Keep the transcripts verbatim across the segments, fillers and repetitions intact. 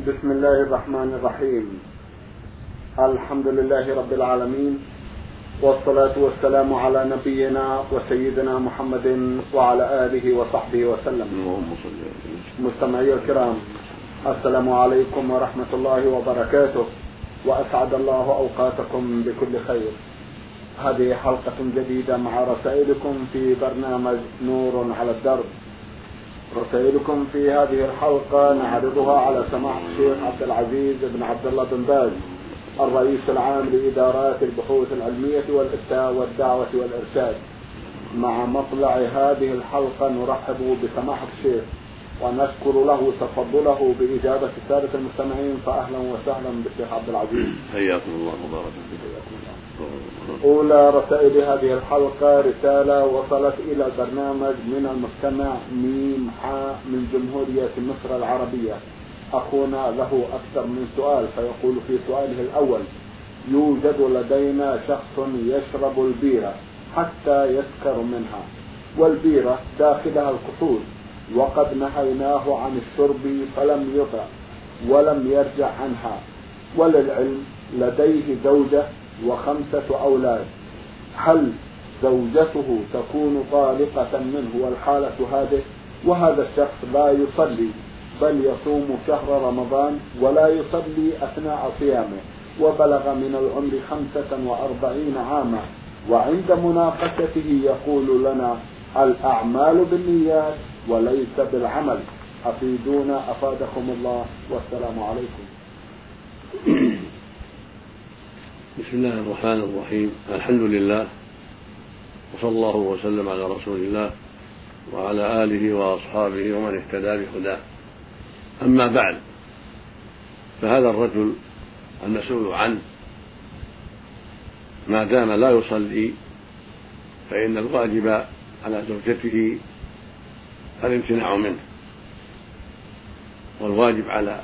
بسم الله الرحمن الرحيم. الحمد لله رب العالمين، والصلاة والسلام على نبينا وسيدنا محمد وعلى آله وصحبه وسلم. مستمعي الكرام، السلام عليكم ورحمة الله وبركاته، وأسعد الله أوقاتكم بكل خير. هذه حلقة جديدة مع رسائلكم في برنامج نور على الدرب. رسائلكم في هذه الحلقة نعرضها على سماحة الشيخ عبد العزيز بن عبد الله بن باز، الرئيس العام لإدارات البحوث العلمية والإفتاء والدعوة والإرشاد. مع مطلع هذه الحلقة نرحب بسماحة الشيخ ونشكر له تفضله بإجابة السادة المستمعين، فأهلا وسهلا بالشيخ عبد العزيز. حياكم الله وبارك فيكم. أولى رسائل هذه الحلقة رسالة وصلت إلى البرنامج من المستمع ميم حاء من جمهورية مصر العربية. أخونا له أكثر من سؤال، فيقول في سؤاله الأول: يوجد لدينا شخص يشرب البيرة حتى يسكر منها، والبيرة داخلها الكحول، وقد نهيناه عن الشرب فلم يطع ولم يرجع عنها، وللعلم لديه زوجة وخمسة أولاد. هل زوجته تكون طالقة منه والحالة هذه؟ وهذا الشخص لا يصلي بل يصوم شهر رمضان ولا يصلي أثناء صيامه، وبلغ من العمر خمسة وأربعين عاما، وعند مناقشته يقول لنا: الأعمال بالنيات وليس بالعمل. أفيدونا أفادكم الله، والسلام عليكم. بسم الله الرحمن الرحيم. الحمد لله، وصلى الله وسلم على رسول الله وعلى آله وأصحابه ومن اهتدى بهداه. أما بعد، فهذا الرجل المسؤول عنه ما دام لا يصلي فإن الواجب على زوجته الامتناع منه، والواجب على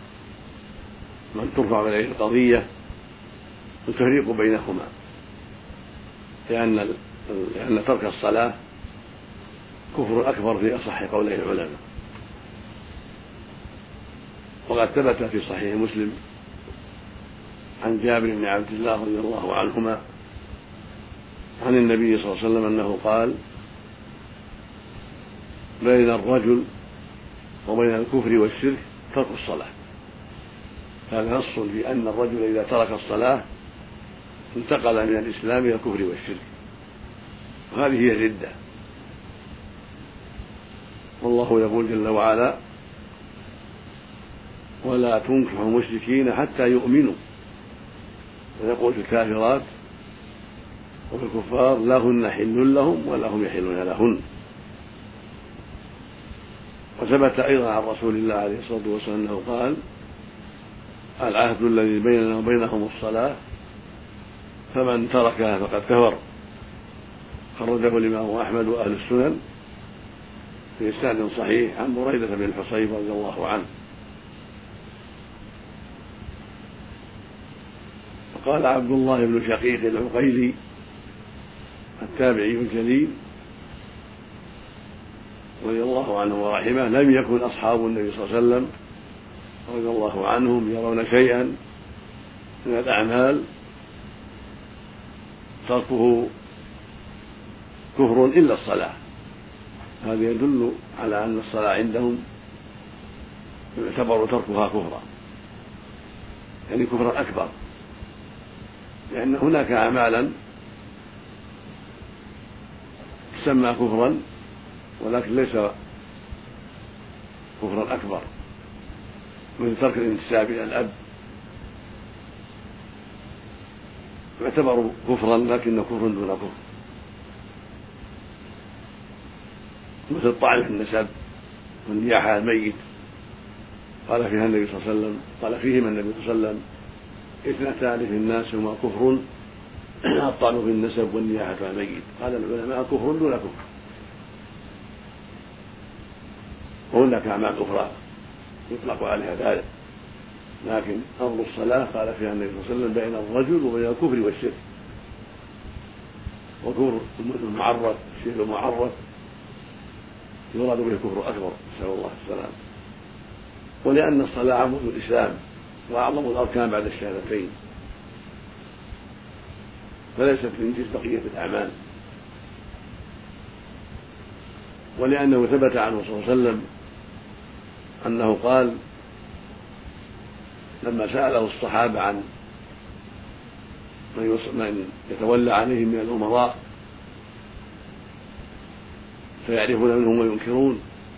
من ترفع إليه القضية التفريق بينهما، لأن لأن ترك الصلاة كفر أكبر في أصح قولي العلماء. وقد ثبت في صحيح مسلم عن جابر بن عبد الله رضي الله عنهما عن النبي صلى الله عليه وسلم أنه قال: بين الرجل وبين الكفر والشرك ترك الصلاة. هذا نص في أن الرجل إذا ترك الصلاة انتقل من الإسلام إلى الكفر والشرك، وهذه هي الردة. والله يقول جل وعلا: ولا تنكحوا المشركين حتى يؤمنوا. ويقول في الكافرات وفي الكفار: لا هن حل لهم ولا هم يحلون لهن. وثبت أيضا عن رسول الله عليه الصلاة والسلام أنه قال: العهد الذي بيننا وبينهم الصلاة، فمن تركها فقد كفر. خرجه الإمام أحمد وأهل السنن في إسناد صحيح عن بريدة بن الحصيب رضي الله عنه. وقال عبد الله بن شقيق العقيلي التابعي الجليل رضي الله عنه ورحمه: لم يكن أصحاب النبي صلى الله عليه وسلم رضي الله عنهم يرون شيئا من الأعمال تركه كفر إلا الصلاة. هذا يدل على أن الصلاة عندهم يعتبر تركها كفرا، يعني كفرا أكبر، لأن هناك أعمالا تسمى كفرا ولكن ليس كفرا أكبر، مثل ترك الانتساب إلى الأب يعتبر كفرا لكنه كفر دون كفر، مثل الطعن في النسب والنياحة على الميت. قال فيها النبي صلى الله عليه وسلم قال فيهما النبي صلى الله عليه وسلم: اثنتان في الناس هما كفر، الطعن في النسب والنياحة على الميت. قال العلماء: كفر دون كفر. وهناك أعمال أخرى يطلق عليها ذلك، لكن أمر الصلاة قال فيها النبي صلى الله عليه وسلم: بين الرجل وبين الكفر والشرك. وكفر المعرف الشرك المعرف يراد به الكفر أكبر، نسأل الله السلامة. ولأن الصلاة عمود الإسلام وأعظم الأركان بعد الشهادتين، فليست من جنس بقية الأعمال، ولأنه ثبت عنه صلى الله عليه وسلم أنه قال لما سأله الصحابة عن من يتولى عليهم من الأمراء فيعرفون منهم وينكرون،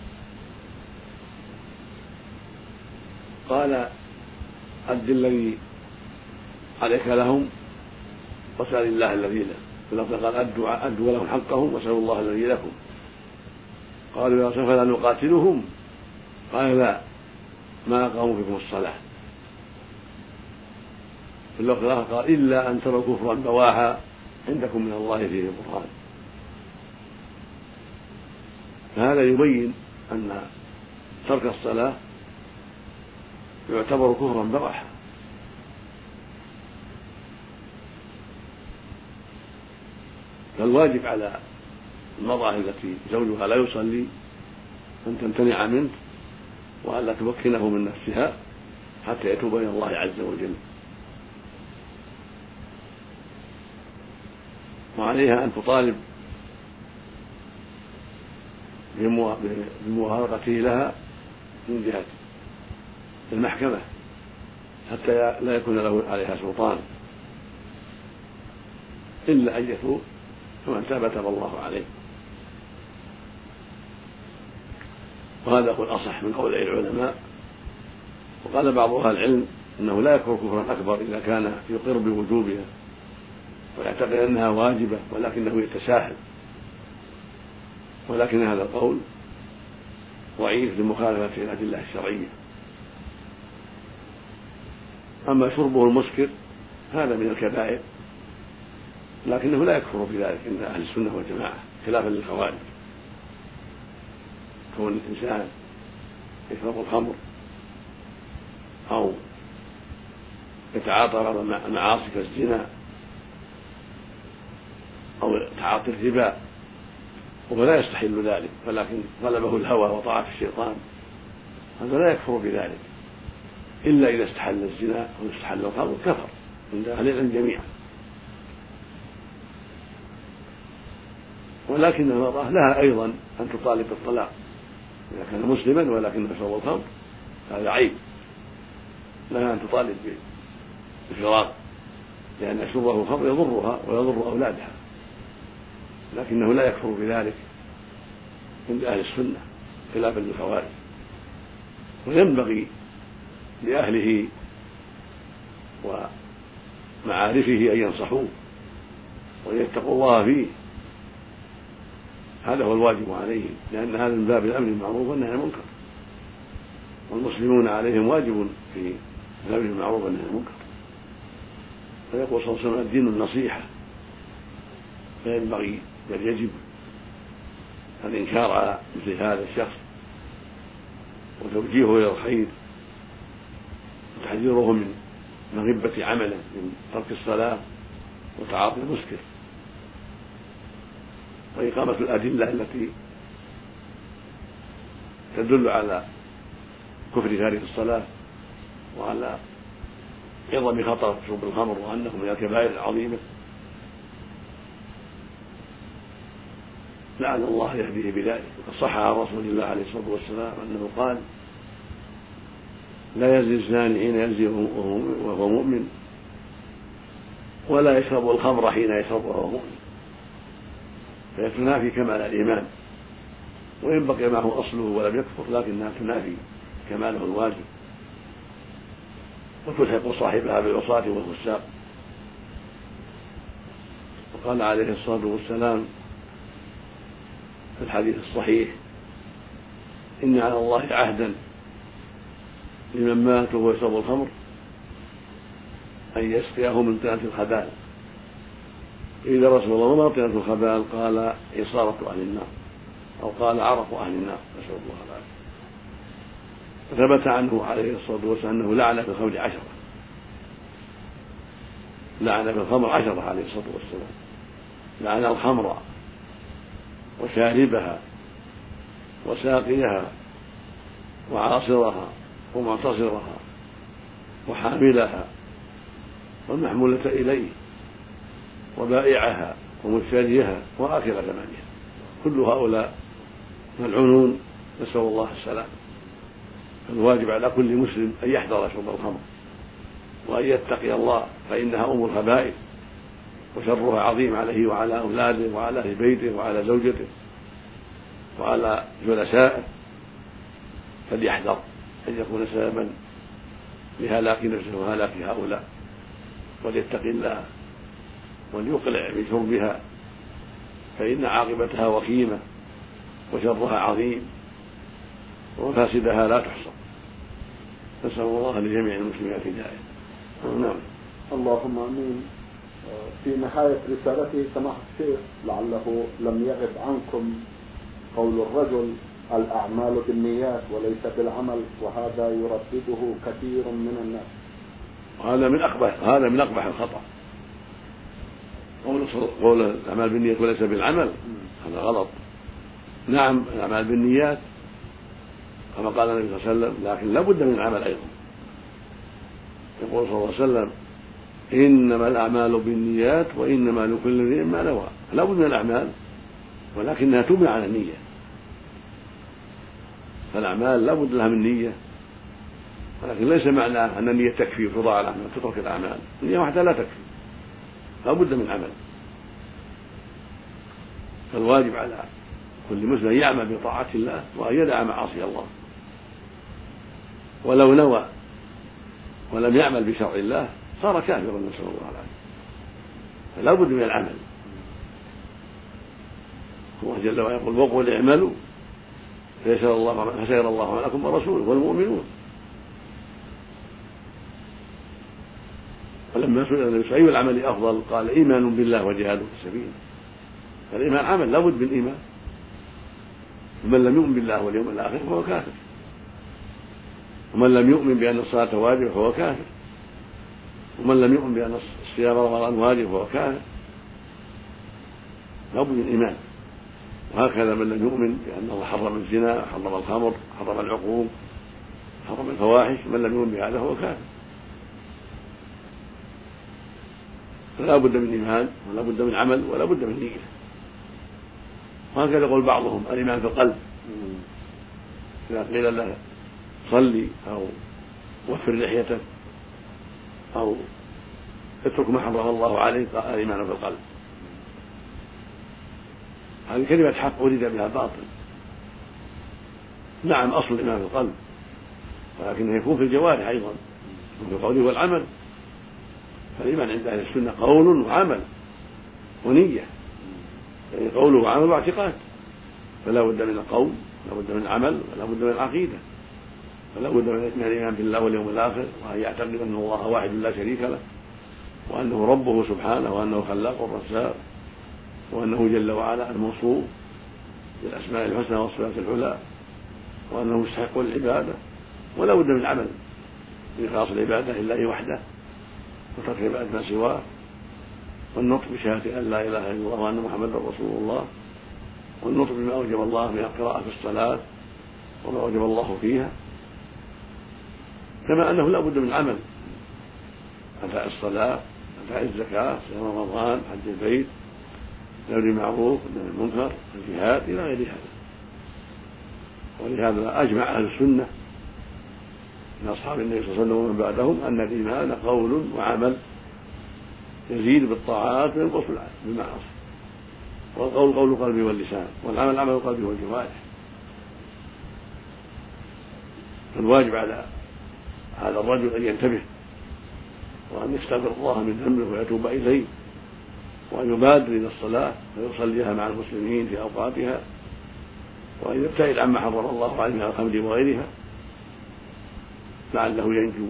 قال أد الذي عليك لهم وسأل الله الذي له، قال أدوا أدوا لهم حقهم وسألوا الله الذي لكم. قالوا يا رسول الله فلا نقاتلهم؟ قال لا، ما أقاموا فيكم الصلاة. في اللفظ الآخر قال إلا أن تروا كفرا بواحا عندكم من الله فيه برهان. فهذا يبين أن ترك الصلاة يعتبر كفرا بواحا، فالواجب على المرأة التي زوجها لا يصلي أن تمتنع منه وأن لا تمكنه من نفسها حتى يتوب إلى الله عز وجل، وعليها أن تطالب بموافقته لها من جهة المحكمة حتى لا يكون له عليها سلطان، إلا أن يتوب، فمن تاب تاب الله عليه. وهذا هو الأصح من قول العلماء. وقال بعض أهل العلم أنه لا يكفر كفرا أكبر إذا كان يقر بوجوبها ويعتقد أنها واجبة ولكنه يتساهل، ولكن هذا القول ضعيف لمخالفة الأدلة الشرعية. أما شربه المسكر هذا من الكبائر، لكنه لا يكفر بذلك عند أهل السنة والجماعة، خلافا للخوارج. كون الإنسان يشرب الخمر أو يتعاطى بعض المعاصي كالزنا أو تعاطي الربا وهو لا يستحل ذلك، ولكن غلبه الهوى وطاعة الشيطان، هذا لا يكفر بذلك، إلا إذا استحل الزنا أو استحل الخمر كفر عند أهل العلم جميعا. ولكن المرأة لها أيضا أن تطالب بالطلاق إذا كان مسلما ولكنه يشرب الخمر، هذا عيب، لها أن تطالب بالفراق، لأن شربه الخمر يضرها ويضر أولادها، لكنه لا يكفر بذلك عند أهل السنة خلافا للخوارج. وينبغي لأهله ومعارفه أن ينصحوه وأن يتقوا الله فيه، هذا هو الواجب عليهم، لأن هذا من باب الأمر بالمعروف والنهي عن المنكر، والمسلمون عليهم واجب في الأمر بالمعروف والنهي عن المنكر. فيقول صلى الله عليه وسلم الدين النصيحة، فينبغي بل يجب الإنكار على مثل هذا الشخص وتوجيهه إلى الخير وتحذيره من مغبة عمله من ترك الصلاة وتعاطي المسكر، وإقامة الأدلة التي تدل على كفر تارك الصلاة وعلى عظم خطر شرب الخمر وأنه من الكبائر العظيمة، لعل الله يهديه بذلك. وقد صح عن رسول الله عليه الصلاة والسلام أنه قال لا يزني الزاني حين يزني وهو مؤمن ولا يشرب الخمر حين يشرب وهو مؤمن، فيتنافي كمال الإيمان، وإن بقي معه أصله ولم يكفر لكنها تنافي كماله الواجب وتلحق صاحبها بالعصاة والفساق. وقال عليه الصلاة والسلام في الحديث الصحيح إن على الله عهدا لمن مات وهو يشرب الخمر أن يسقيه من طينة الخبال، إذا رسول الله وما طينة الخبال؟ قال عصارة أهل النار، أو قال عرق أهل النار، نسأل الله العافية. ثبت عنه عليه الصلاة والسلام أنه لعن في الخمر عشرة، لعن في الخمر عشرة عليه الصلاة والسلام، لعن الخمر وشاربها وساقيها وعاصرها ومعتصرها وحاملها والمحمولة إليه وبائعها ومشتريها وآكل ثمنها، كل هؤلاء ملعونون، نسأل الله السلام. فالواجب على كل مسلم أن يحذر شرب الخمر وأن يتقي الله، فإنها أم الخبائث وشرها عظيم عليه وعلى أولاده وعلى أهل بيته وعلى زوجته وعلى جلسائه، فليحذر أن يكون سببا لهلاك نفسه وهلاك هؤلاء، وليتقي الله وليقلع من شربها، فإن عاقبتها وخيمة وشرها عظيم ومفاسدها لا تحصى. نسأل الله لجميع المسلمين الهداية. نعم. اللهم آمين. في نهاية رسالته سماحة الشيخ لعله لم يغب عنكم قول الرجل الأعمال بالنيات وليس بالعمل، وهذا يردده كثير من الناس. هذا من أقبح هذا من أقبح الخطأ. قول قول الأعمال بالنيات وليس بالعمل هذا غلط. نعم الأعمال بالنيات كما قال النبي صلى الله عليه وسلم، لكن لا بد من العمل أيضا. يقول صلى الله عليه وسلم: إنما الأعمال بالنيات وإنما لكل امرئ ما نوى. لا بد من الأعمال ولكنها تبنى على النية. فالأعمال لا بد لها من نية، ولكن ليس معناه أن النية تكفي وتضاع الأعمال تترك الأعمال. النية وحدها لا تكفي، لا بد من عمل. فالواجب على كل مسلم أن يعمل بطاعة الله وأن يدع معاصي الله، ولو نوى ولم يعمل بشرع الله صار كافرا، نسأل الله العافية. فلا بد من العمل. الله جل وعلا يقول: وقل اعملوا فسيرى الله فسيرى الله معكم ورسوله والمؤمنون. ولما سئل النبي أي العمل أفضل قال: إيمان بالله وجهاد في سبيله. فالإيمان عمل، لا بد من إيمان. ومن لم يؤمن بالله واليوم الآخر فهو كافر، ومن لم يؤمن بأن الصلاة واجب فهو كافر، ومن لم يؤمن بأن الصيام رمضان واجب فهو كافر. لا بد من إيمان. وهكذا من لم يؤمن بأن الله حرم الزنا، حرم الخمر، حرم العقوق، حرم الفواحش، من لم يؤمن بهذا فهو كافر. فلا بد من إيمان ولا بد من عمل ولا بد من نية. وهكذا يقول بعضهم: الإيمان في القلب. إذا قيل له صلي أو وفر لحيتك أو اترك ما حرم الله عليك قال: الإيمان في القلب. هذه كلمة حق ولد بها باطل. نعم أصل الإيمان في القلب، ولكنه يكون في الجوارح أيضا، وفي القول والعمل. فالإيمان عند أهل السنة قول وعمل ونية، يعني قول وعمل واعتقاد. فلا بد من القول، لا بد من العمل، ولا بد من العقيدة، فلا بد من الإيمان بالله واليوم الآخر، وأن يعتقد أن الله واحد لا شريك له، وأنه ربه سبحانه، وأنه خلاق الرزاق، وأنه جل وعلا الموصوف بالأسماء الحسنى والصفات العلى، وأنه مستحق للعبادة. ولا بد من العمل بإخلاص العبادة لله وحده، وترك عبادة ما سواه، والنطق بشهادة أن لا إله إلا الله وأن محمدا رسول الله، والنطق بما أوجب الله من القراءة في الصلاة وما أوجب الله فيها، كما أنه لا بد من عمل: أداء الصلاة، أداء الزكاة، صيام رمضان، حج البيت، نهي المعروف، نهي المنكر، الجهاد، إلى غير هذا. ولهذا أجمع أهل السنة من أصحاب النبي صلى الله عليه وسلم ومن بعدهم أن الإيمان قول وعمل، يزيد بالطاعات وينقص بالمعاصي. والقول قول القلب واللسان، والعمل عمل القلب والجوارح. فالواجب على هذا الرجل أن ينتبه وأن يستغفر الله من ذنبه ويتوب إليه، وأن يبادر إلى الصلاة ويصليها مع المسلمين في أوقاتها، وأن يبتعد عما حرم الله عليه من الخمر وغيرها، لعله ينجو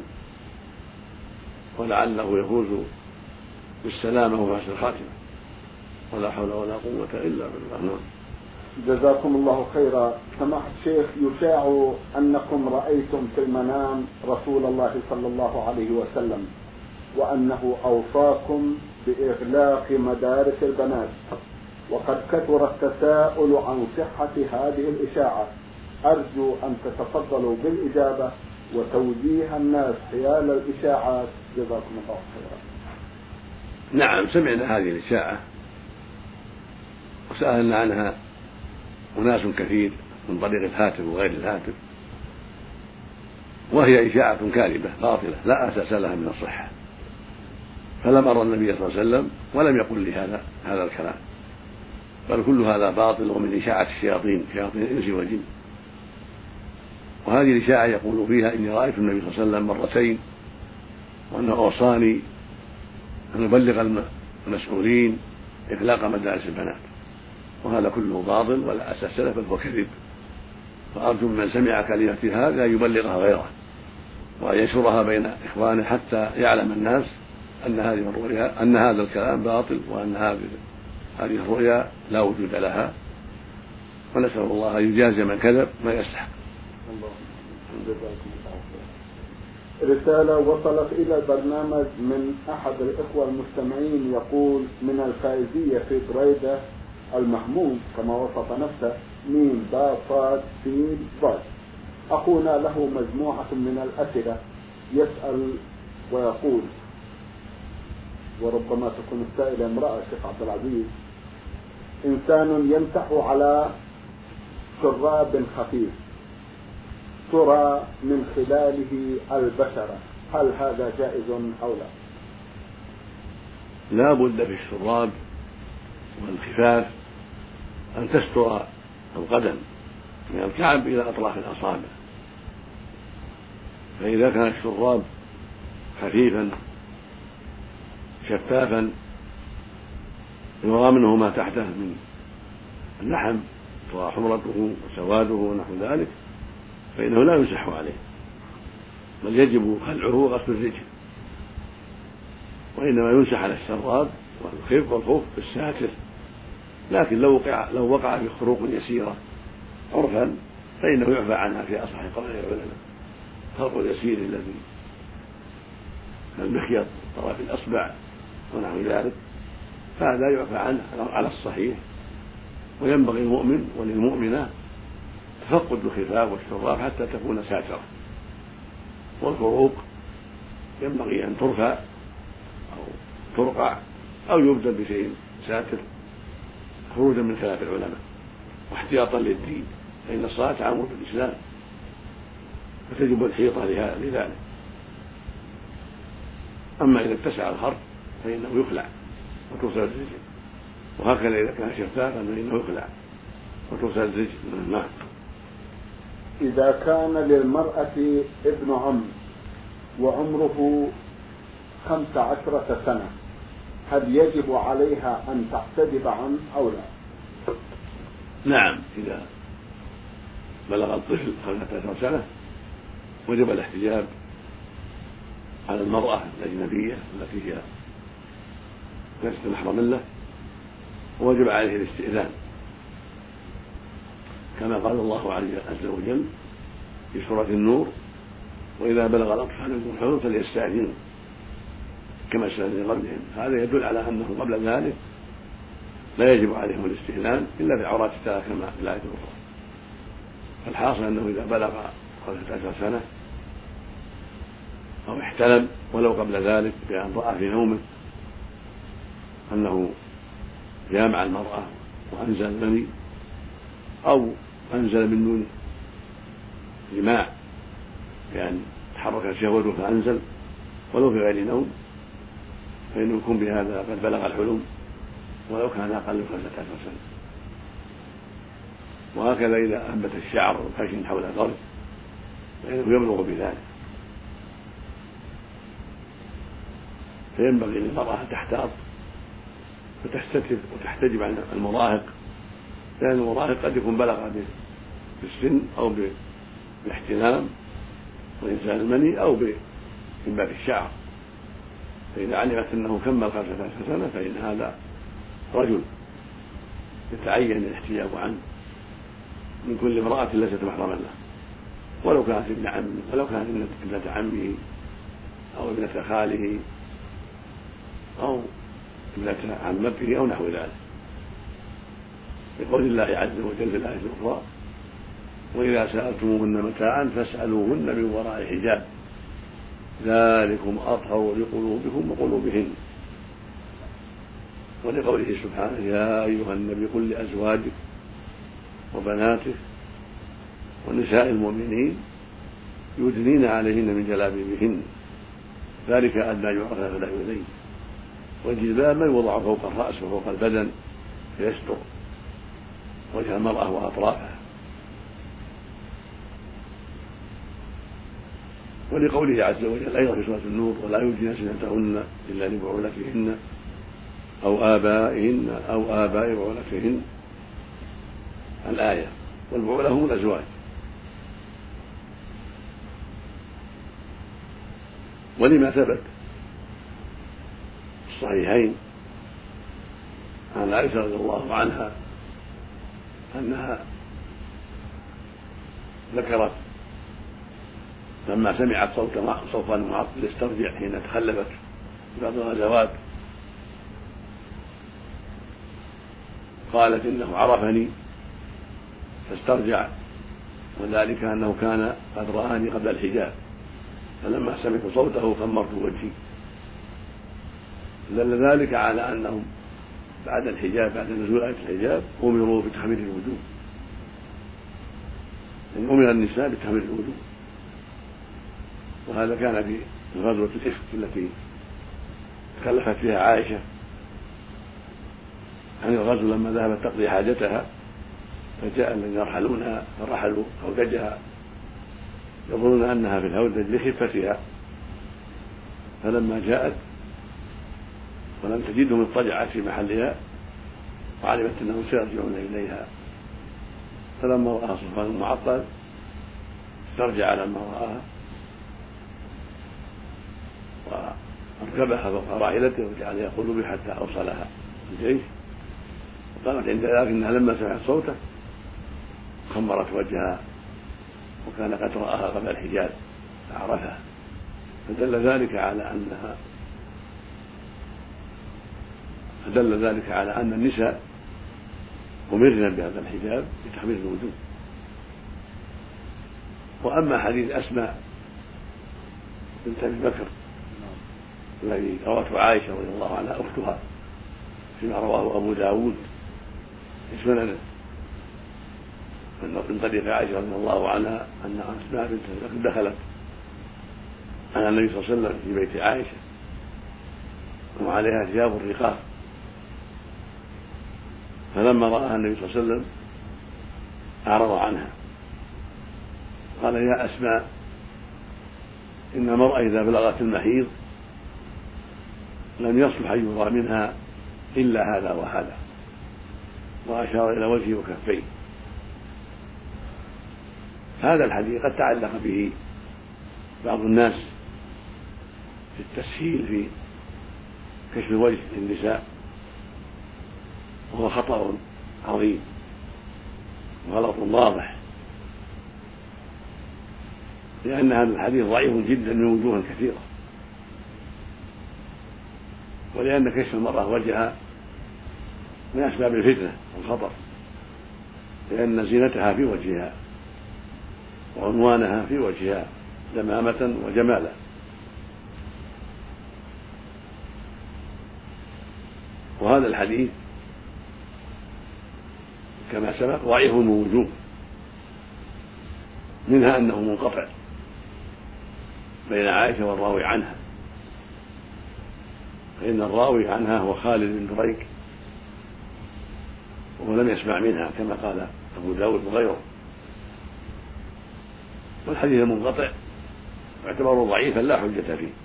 ولعله يفوز بالسلامة وحسن الخاتمة. ولا حول ولا قوة إلا بالله. جزاكم الله خيرا. سماحة الشيخ، يشاع أنكم رأيتم في المنام رسول الله صلى الله عليه وسلم، وأنه أوصاكم بإغلاق مدارس البنات، وقد كثر التساؤل عن صحة هذه الإشاعة. أرجو أن تتفضلوا بالإجابة وتوجيه الناس حيال الإشاعات، جزاكم الله خيرا. نعم، سمعنا هذه الإشاعة وسألنا عنها أناس كثير من طريق الهاتف وغير الهاتف، وهي إشاعة كاذبة باطلة لا أساس لها من الصحة، فلم أرى النبي صلى الله عليه وسلم ولم يقل لي هذا هذا الكلام، بل كل هذا باطل ومن إشاعة الشياطين، شياطين الإنس والجن. وهذه الإشاعة يقول فيها إني رأيت النبي صلى الله عليه وسلم مرتين، وأنه أوصاني أن أبلغ المسؤولين إغلاق مدارس البنات، وهذا كله باطل ولا أساس له، بل هو كذب. فأرجو من سمع كلمة هذا أن يبلغها غيره وأن ينشرها بين إخوانه حتى يعلم الناس أن هذه الرؤيا أن هذا الكلام باطل، وأن هذه الرؤيا لا وجود لها، ونسأل الله أن يجازي من كذب ما يستحق. رسالة وصلت إلى البرنامج من أحد الإخوة المستمعين يقول: من الفائزية في بريدة المحمود كما وصف نفسه ميم با صاد سين ضاد، أخونا له مجموعة من الأسئلة، يسأل ويقول، وربما تكون السائلة امرأة شيخ عبد العزيز: إنسان يمسح على شراب خفيف ترى من خلاله البشرة، هل هذا جائز أو لا؟ لا بد في الشراب والخفاف أن تستر القدم من الكعب إلى أطراف الأصابع، فإذا كان الشراب خفيفا شفافا يرى منه ما تحته من اللحم ترى حمرته وسواده ونحو ذلك، فإنه لا يمسح عليه، بل يجب خلعه وغسل الرجل، وإنما يمسح على الشراب والخف والخف بالساتر. لكن لو وقع لو وقع في خروق يسيرة عرفا فإنه يعفى عنها في أصح قول العلماء، الخرق اليسير الذي المخيط طرف الأصبع ونحو ذلك فهذا يعفى عنه على الصحيح. وينبغي المؤمن وللمؤمنة تفقد الخفاف والشراب حتى تكون ساترة، والفروق ينبغي أن ترفع أو ترقع أو يبدل بشيء ساتر خروجا من خلاف العلماء واحتياطا للدين، فإن الصلاة تعمر بالإسلام فتجب الحيطة لذلك. أما إذا اتسع الخرق فإنه يخلع وتغسل الرجل، وهكذا إذا كان شفافا فإنه يخلع وتغسل الرجل. نعم. إذا كان للمرأة ابن عم وعمره خمس عشرة سنة هل يجب عليها أن تحتجب عنه أو لا؟ نعم، إذا بلغ الطفل خمسة عشر سنة وجب الاحتجاب على المرأة الأجنبية التي هي ليست محرما له، ووجب عليه الاستئذان كما قال الله عز وجل في سورة النور: وإذا بلغ الأطفال منكم الحلم فليستأذنوا كما استأذن قبلهم. هذا يدل على أنه قبل ذلك لا يجب عليهم الاستئذان إلا في العورات الثلاث كما في الآية الأخرى. فالحاصل أنه إذا بلغ خمسة عشر سنة أو احتلم ولو قبل ذلك بأن رأى في نومه أنه جامع المرأة وأنزل المني أو أنزل من دون جماع يعني تحرك شهوته فأنزل ولو في غير نوم، فإنه يكون بهذا قد بلغ الحلم ولو كان أقل من خمسة عشر سنة. وهكذا إذا أنبت الشعر والخشن حول الفرج فإنه يبلغ بذلك. فينبغي للمرأة أن تحتاط وتستتر وتحتجب عن المراهق، لأن المراهق قد يكون بلغ بالسن أو بالاحتلام وإنزال المني أو بإنبات الشعر، فإذا علمت أنه كمل خمسة عشر سنة فإن هذا رجل يتعين الاحتجاب عنه من كل امرأة ليست محرما له، ولو كانت ابن عم ولو كانت ابنة عمه أو ابنة خاله أو ابنة عمته أو نحو ذلك، بقول الله عز وجل في الآية الأخرى: وإذا سألتموهن متاعا فاسألوهن من وراء حجاب ذلكم أطهر لقلوبكم وقلوبهن. ولقوله سبحانه يا أيها النبي قل لأزواجك وبناتك ونساء المؤمنين يدنين عليهن من جلابيبهن ذلك أدنى يعرفن فلا يؤذين. والجلباب ما يوضع فوق الرأس وفوق البدن فيستر وجه المرأة وأطرافها. ولقوله عز وجل أيضا في سورة النور ولا يبدين زينتهن إلا لبعولتهن أو آبائهن أو آباء بعولتهن الآية. والبعولة هم الأزواج. ولما ثبت الصحيحين عن عائشة رضي الله عنها أنها ذكرت لما سمعت صوتا معطل استرجع حين تخلفت في بعض الغزوات قالت إنه عرفني فاسترجع وذلك أنه كان قد رآني قبل الحجاب فلما سمعت صوته خمرت وجهي. دل ذلك على أنهم بعد الحجاب بعد نزول آية الحجاب أمروا بتحميل الوجوه، يعني أمر النساء بتحميل الوجوه. وهذا كان في غزوة الإفك التي تكلفت فيها عائشة عن الغزو لما ذهبت تقضي حاجتها فجاء الذين يرحلونها فرحلوا هودجها يظنون أنها في الهودج لخفتها فلما جاءت ولم تجدهم اضطجعت في محلها وعلمت أنهم سيرجعون إليها فلما رآها صفوان معطل استرجع لما رآها واركبها فوق راحلته وجعل يقول به حتى أوصلها الجيش. وقالت عند ذلك إنها لما سمعت صوته خمرت وجهها وكان قد رآها قبل الحجاب فعرفها. فدل ذلك على أنها فدل ذلك على أن النساء أمرنا بهذا الحجاب بتحميل الوجوه. وأما حديث أسماء بنت أبي بكر الذي روته عائشة رضي الله عنها أختها فيما رواه أبو داود في سننه من طريق عائشة رضي الله عنها أن أسماء بنت أبي بكر دخلت على النبي صلى الله عليه وسلم في بيت عائشة وعليها ثياب الرقاق فلما رآها النبي صلى الله عليه وسلم أعرض عنها قال يا أسماء إن المرأة إذا بلغت المحيض لم يصلح أن يرى منها إلا هذا وهذا وأشار إلى وجهه وكفيه. هذا الحديث قد تعلق به بعض الناس في التسهيل في كشف الوجه للنساء وهو خطأ عظيم وغلط واضح لأن هذا الحديث ضعيف جدا من وجوه كثيرة ولأن كشف المرأة وجهها من أسباب الفتنة والخطر لأن زينتها في وجهها وعنوانها في وجهها دمامة وجمالا. وهذا الحديث كما سبق ضعيف من وجوه منها أنه منقطع بين عائشة والراوي عنها فإن الراوي عنها هو خالد بن دريك وهو لم يسمع منها كما قال أبو داود وغيره. والحديث المنقطع يعتبر ضعيفا لا حجة فيه.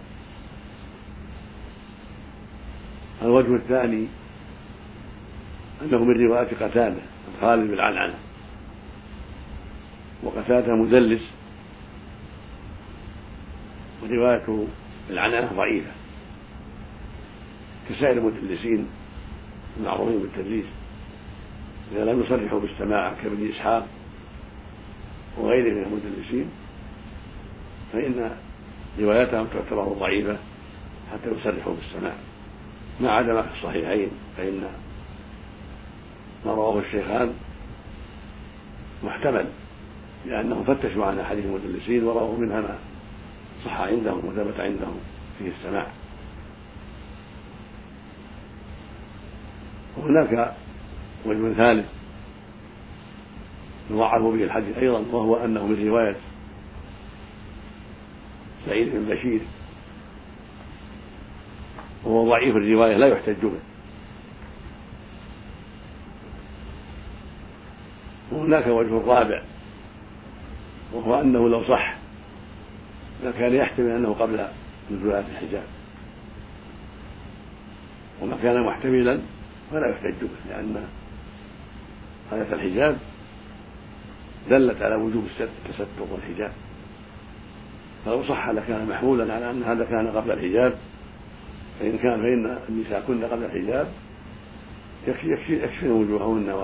الوجه الثاني أنه من رواية قتادة خالد بالعنعنة وقتادة مدلس وروايته بالعنعنة ضعيفة كسائر المدلسين المعروفين بالتدليس إذا لم يصرحوا بالسماع كابن إسحاق وغيره من المدلسين فإن رواياتهم تعتبر ضعيفة حتى يصرحوا بالسماع ما عدا ما في الصحيحين فإن ما رواه الشيخان محتمل لأنهم فتشوا عن أحاديث المدلسين ورأوا منها ما صح عندهم وثبت عندهم فيه السماع. وهناك وجه ثالث يضعف به الحديث أيضا، وهو أنه من رواية سعيد بن بشير، وهو ضعيف الرواية لا يحتج به. وهناك وجه رابع، وهو أنه لو صح لكان يحتمل أنه قبل نزول آية الحجاب، وما كان محتملا فلا يحتج به، لأن آية الحجاب دلت على وجوب التستر والحجاب، فلو صح لكان محمولا على أن هذا كان قبل الحجاب، فإن كان فإن النساء كن قبل الحجاب يكفين وجوههن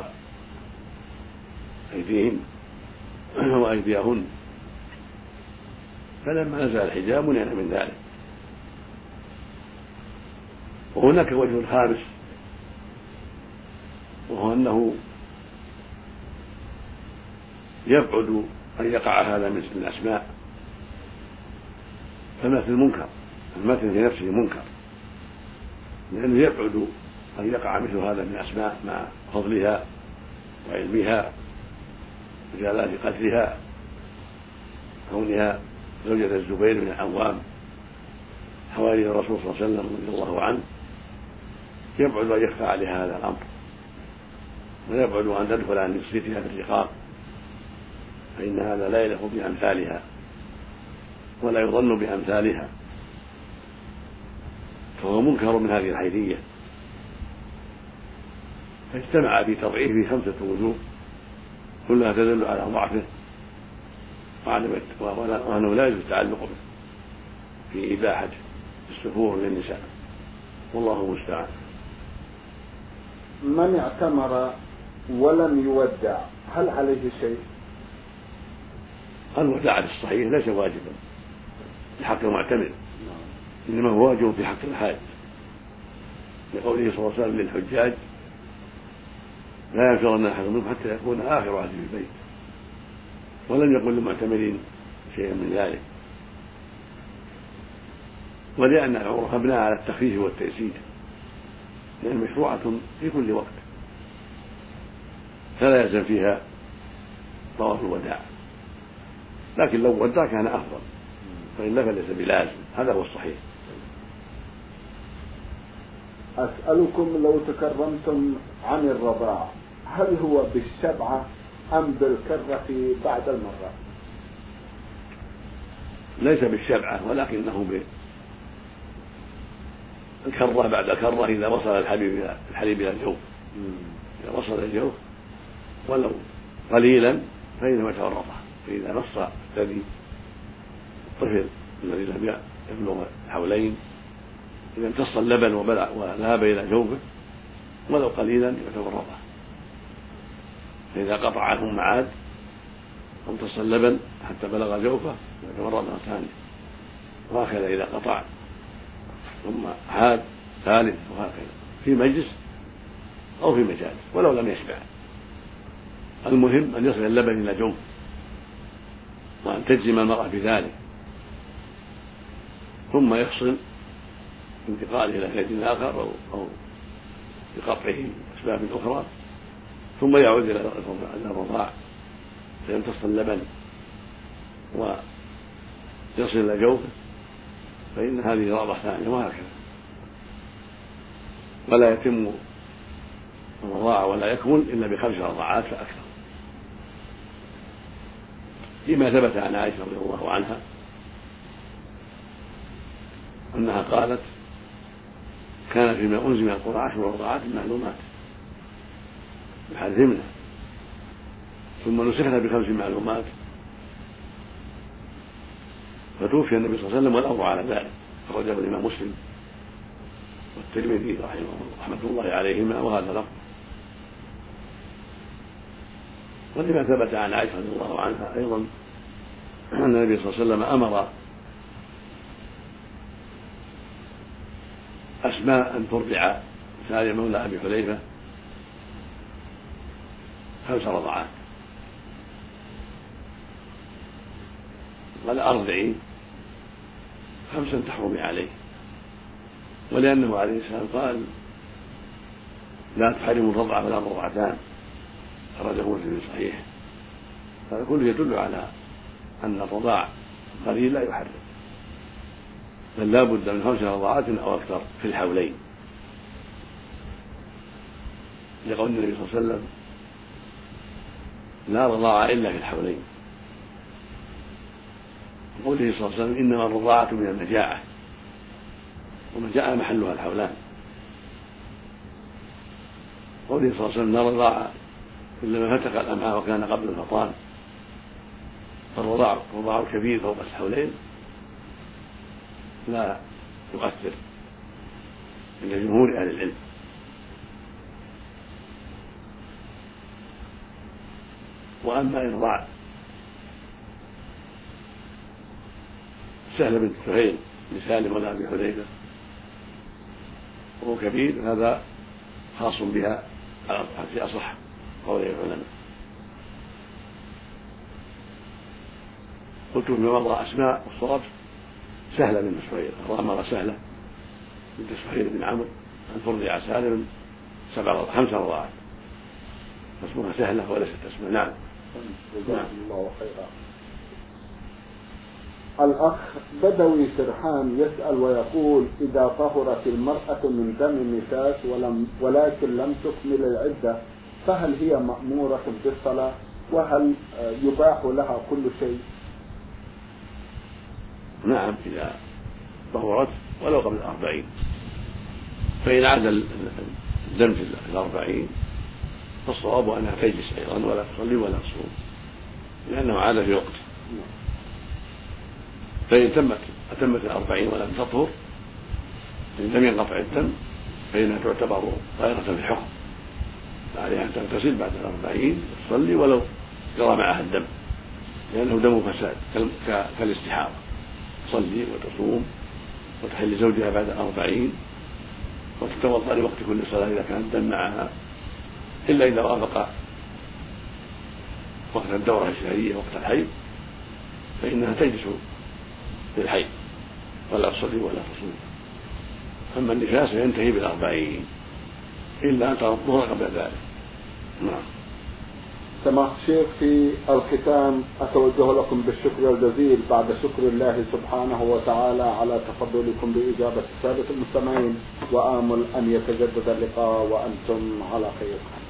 وأيديهن وأيديهن، فلما نزل الحجاب منعنا من ذلك. وهناك وجه خامس، وهو أنه يبعد أن يقع هذا من الأسماء، فالمثل منكر، المثل في نفسه منكر، لأنه يبعد أن يقع مثل هذا من الأسماء مع فضلها وعلمها وجلالة قدرها، كونها زوجة الزبير بن العوام حواري الرسول صلى الله عليه وسلم رضي الله عنه، يبعد أن يخفى عليها هذا الأمر، ويبعد أن تدخل عن نفسيتها في الرقاق، فإن هذا لا يليق بأمثالها ولا يظن بأمثالها، فهو منكر من هذه الحيثية. فاجتمع في تضعيفه خمسة وجوه كلها تدل على ضعفه وأنه لا يجوز التعلق به في إباحة السفور للنساء، والله المستعان. من اعتمر ولم يودع هل عليه شيء؟ الوداع في الصحيح ليس واجبا في حق المعتمر، إنما هو واجب في حق الحاج، لقوله صلى الله عليه وسلم للحجاج لا ينفرن أحد منهم حتى يكون آخر عهده في البيت، ولم يقل للمعتمرين شيئا من ذلك، ولأن العمرة مبنى على التخفيف والتيسير، لأن مشروعة في كل وقت فلا يلزم فيها طواف الوداع، لكن لو ودع كان أفضل، فإن فليس بلازم، هذا هو الصحيح. أسألكم لو تكرمتم عن الرضاع هل هو بالشبعة أم بالكرة بعد المرة؟ ليس بالشبعة، ولكنه بالكرة بعد كرة إذا وصل الحليب الحليب إلى الجوف، إذا وصل الجوف ولو قليلا فإنه يتورطه، فإذا نص الذي الطفل الذي لم يبلغ الحولين إذا امتص اللبن وذهب إلى جوفه ولو قليلا يتورطه، فإذا قطع عنه معاد وامتص اللبن حتى بلغ جوفه يتورطه ثانية، وهكذا إذا قطع ثم عاد ثالث، وهكذا في مجلس أو في مجالس ولو لم يشبع. المهم أن يصل اللبن إلى جوفه وأن تجزم المرأة بذلك، ثم يفصل بانتقاله إلى كيد آخر أو أو بقطعه أسباب أخرى، ثم يعود إلى الرضاع فيمتص اللبن ويصل إلى جوفه، فإن هذه رضعة ثانية، وهكذا، ولا يتم الرضاعة ولا يكمل إلا بخمس رضعات فأكثر، لما ثبت عن عائشة رضي الله عنها أنها قالت كان فيما أنزل من القرآن عشر رضعات معلومات بحذفنا، ثم نسخنا بخمس معلومات، فتوفي النبي صلى الله عليه وسلم والأمر على ذلك، أخرجه الإمام مسلم والترمذي رحمة الله عليهما، وهذا لفظ. ولما ثبت عن عائشة رضي الله عنها أيضا أن النبي صلى الله عليه وسلم أمر أسماء أن ترضع سالم مولى أبي حذيفة خمس رضعات، قال أرضعي خمسا تحرمي عليه، ولأنه عليه السلام قال لا تحرم الرضع ولا الرضعتان، أخرجه مسلم في صحيح. هذا كله يدل على أن الرضاع قليل لا يحرم، بل لا بد من خمس رضعات أو أكثر في الحولين، لقول النبي صلى الله عليه وسلم لا رضاعة إلا في الحولين، وقوله صلى الله عليه وسلم إنما الرضاعة من المجاعة، والمجاعة محلها الحولان. قوله صلى الله عليه وسلم لا رضاعة إلا ما فتق الأمعاء وكان قبل الفطام، فالرضاع الرضاع الكبير فوق الحولين لا يؤثر عند جمهور أهل العلم. وأما إرضاع سهل بنت سهيل لسالم ولا أبي حذيفة وهو كبير، هذا خاص بها في أصح قول العلماء. قلت فيما مضى أسماء والصواب سهلة بنت سهيل، الرامرة سهلة بنت سهيل بن عمرو أن ترضع سالم سبع خمس رضاعات، اسمها سهلة وليست اسمها. نعم. جزاكم الله خيرا. الأخ بدوي سرحان يسأل ويقول إذا طهرت المرأة من دم النفاس ولم ولكن لم تكمل العدة فهل هي مأمورة بالصلاة، وهل يباح لها كل شيء؟ نعم، إذا طهرت ولو قبل الأربعين، فإن عاد الدم في الأربعين فالصواب أنها تجلس أيضا ولا تصلي ولا تصوم، لأنه عاد في وقت. فإن تمت أتمت الأربعين ولم تطهر إن لم ينقطع الدم فإنها تعتبر طاهرة في الحكم، فعليها أن تغتسل بعد الأربعين وتصلي ولو جرى معها الدم، لأنه دم فساد كالاستحاضة، تصلي وتصوم وتحل زوجها بعد الأربعين وتتوضأ لوقت كل صلاة إذا كان الدم معها، إلا إذا وافق وقت الدورة الشهرية وقت الحيض فإنها تجلس في الحيض ولا تصلي ولا تصوم. أما النفاس ينتهي بالأربعين إلا أن ترى الظهر قبل ذلك. نعم. سماحة الشيخ، في الختام أتوجه لكم بالشكر الجزيل بعد شكر الله سبحانه وتعالى على تفضلكم بإجابة السادة المستمعين، وآمل أن يتجدد اللقاء وأنتم على خير.